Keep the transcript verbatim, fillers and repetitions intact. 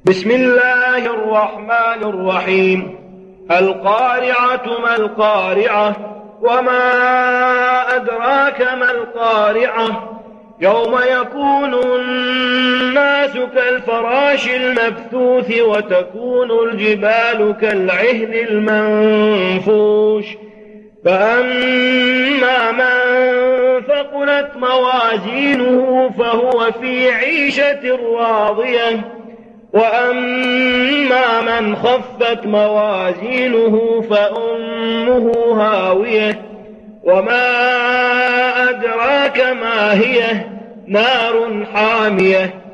بسم الله الرحمن الرحيم. القارعة ما القارعة وما أدراك ما القارعة يوم يكون الناس كالفراش المبثوث وتكون الجبال كالعهن المنفوش فأما من ثقلت موازينه فهو في عيشة راضية وأما من خفت موازينه فأمه هاوية وما أدراك ما هي نار حامية